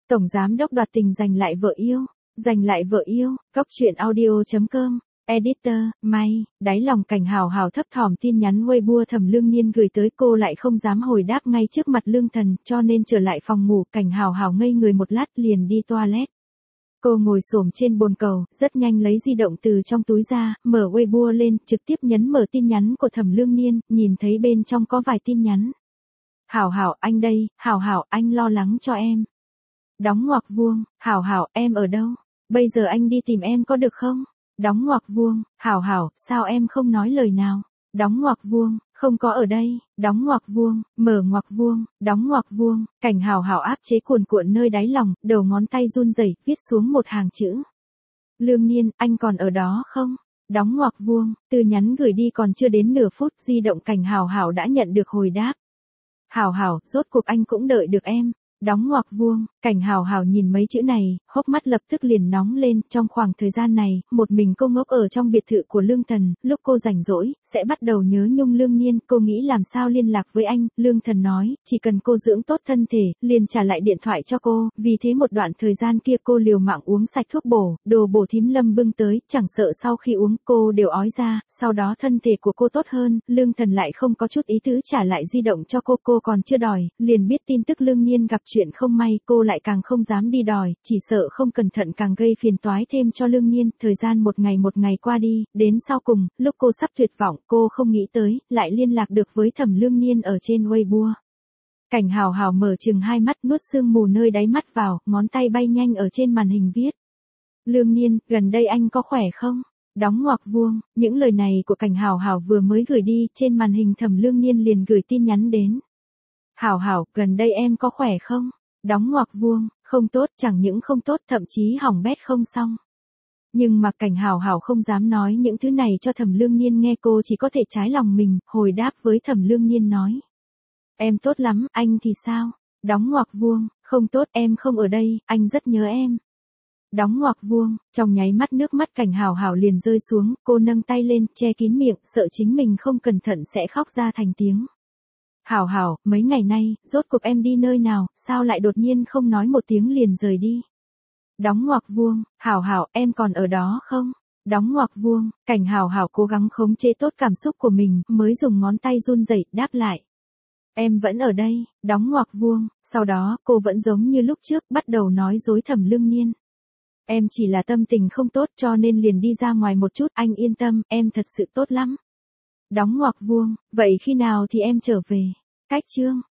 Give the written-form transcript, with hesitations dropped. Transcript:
Tổng giám đốc đoạt tình giành lại vợ yêu. Giành lại vợ yêu, Góc truyện audio.com. Editor, May, đáy lòng Cảnh Hào Hào thấp thỏm tin nhắn Weibo Thẩm Lương Nhiên gửi tới cô lại không dám hồi đáp ngay trước mặt Lương Thần, cho nên trở lại phòng ngủ, Cảnh Hào Hào ngây người một lát liền đi toilet. Cô ngồi xổm trên bồn cầu, rất nhanh lấy di động từ trong túi ra, mở Weibo lên, trực tiếp nhấn mở tin nhắn của Thẩm Lương Nhiên, nhìn thấy bên trong có vài tin nhắn. Hào Hào, anh đây, Hào Hào, anh lo lắng cho em. Đóng ngoặc vuông, Hào Hào, em ở đâu? Bây giờ anh đi tìm em có được không? Đóng ngoặc vuông, Hào Hào, sao em không nói lời nào? Đóng ngoặc vuông, không có ở đây, đóng ngoặc vuông, mở ngoặc vuông, đóng ngoặc vuông, Cảnh Hào Hào áp chế cuồn cuộn nơi đáy lòng, đầu ngón tay run rẩy, viết xuống một hàng chữ. Lương Nhiên, anh còn ở đó không? Đóng ngoặc vuông, từ nhắn gửi đi còn chưa đến nửa phút, di động Cảnh Hào Hào đã nhận được hồi đáp. Hào Hào, rốt cuộc anh cũng đợi được em. Đóng ngoặc vuông, Cảnh Hào Hào nhìn mấy chữ này, hốc mắt lập tức liền nóng lên, trong khoảng thời gian này, một mình cô ngốc ở trong biệt thự của Lương Thần, lúc cô rảnh rỗi, sẽ bắt đầu nhớ nhung Lương Nhiên, cô nghĩ làm sao liên lạc với anh, Lương Thần nói, chỉ cần cô dưỡng tốt thân thể, liền trả lại điện thoại cho cô, vì thế một đoạn thời gian kia cô liều mạng uống sạch thuốc bổ, đồ bổ thím Lâm bưng tới, chẳng sợ sau khi uống cô đều ói ra, sau đó thân thể của cô tốt hơn, Lương Thần lại không có chút ý tứ trả lại di động cho cô còn chưa đòi, liền biết tin tức Lương Nhiên gặp chuyện không may, cô lại càng không dám đi đòi, chỉ sợ không cẩn thận càng gây phiền toái thêm cho Lương Nhiên, thời gian một ngày qua đi, đến sau cùng, lúc cô sắp tuyệt vọng, cô không nghĩ tới, lại liên lạc được với Thẩm Lương Nhiên ở trên Weibo. Cảnh Hào Hào mở chừng hai mắt, nuốt sương mù nơi đáy mắt vào, ngón tay bay nhanh ở trên màn hình viết. Lương Nhiên, gần đây anh có khỏe không? Đóng ngoặc vuông, những lời này của Cảnh Hào Hào vừa mới gửi đi, trên màn hình Thẩm Lương Nhiên liền gửi tin nhắn đến. Hào Hào, gần đây em có khỏe không? Đóng ngoặc vuông, không tốt, chẳng những không tốt, thậm chí hỏng bét không xong. Nhưng mà Cảnh Hào Hào không dám nói những thứ này cho Thẩm Lương Nhiên nghe, cô chỉ có thể trái lòng mình, hồi đáp với Thẩm Lương Nhiên nói. Em tốt lắm, anh thì sao? Đóng ngoặc vuông, không tốt, em không ở đây, anh rất nhớ em. Đóng ngoặc vuông, trong nháy mắt nước mắt Cảnh Hào Hào liền rơi xuống, cô nâng tay lên, che kín miệng, sợ chính mình không cẩn thận sẽ khóc ra thành tiếng. Hào Hào, mấy ngày nay, rốt cuộc em đi nơi nào, sao lại đột nhiên không nói một tiếng liền rời đi? Đóng ngoặc vuông, Hào Hào, em còn ở đó không? Đóng ngoặc vuông, Cảnh Hào Hào cố gắng khống chế tốt cảm xúc của mình, mới dùng ngón tay run rẩy đáp lại. Em vẫn ở đây, đóng ngoặc vuông, sau đó, cô vẫn giống như lúc trước, bắt đầu nói dối Thẩm Lương Nhiên. Em chỉ là tâm tình không tốt cho nên liền đi ra ngoài một chút, anh yên tâm, em thật sự tốt lắm. Đóng ngoặc vuông, vậy khi nào thì em trở về? Cách chương